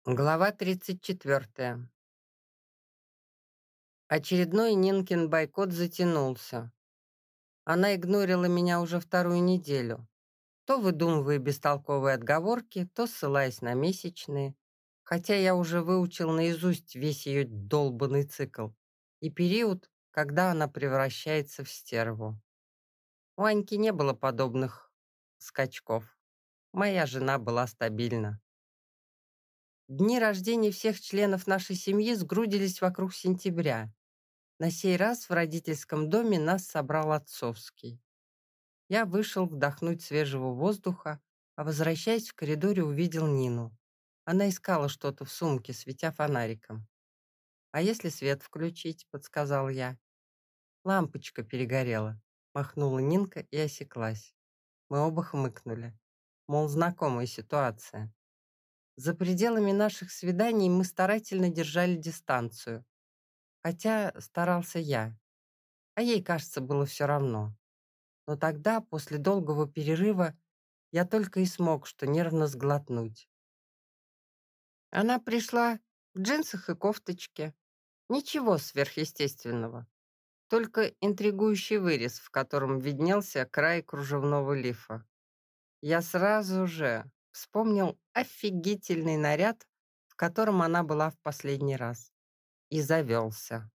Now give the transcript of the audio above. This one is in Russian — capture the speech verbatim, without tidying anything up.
Глава тридцать четвертая. Очередной Нинкин бойкот затянулся. Она игнорила меня уже вторую неделю, то выдумывая бестолковые отговорки, то ссылаясь на месячные, хотя я уже выучил наизусть весь ее долбанный цикл и период, когда она превращается в стерву. У Аньки не было подобных скачков. Моя жена была стабильна. Дни рождения всех членов нашей семьи сгрудились вокруг сентября. На сей раз в родительском доме нас собрал отцовский. Я вышел вдохнуть свежего воздуха, а, возвращаясь в коридоре, увидел Нину. Она искала что-то в сумке, светя фонариком. «А если свет включить?» — подсказал я. «Лампочка перегорела», — махнула Нинка и осеклась. Мы оба хмыкнули. Мол, знакомая ситуация. За пределами наших свиданий мы старательно держали дистанцию. Хотя старался я. А ей, кажется, было все равно. Но тогда, после долгого перерыва, я только и смог что нервно сглотнуть. Она пришла в джинсах и кофточке. Ничего сверхъестественного. Только интригующий вырез, в котором виднелся край кружевного лифа. Я сразу же вспомнил офигительный наряд, в котором она была в последний раз. И завелся.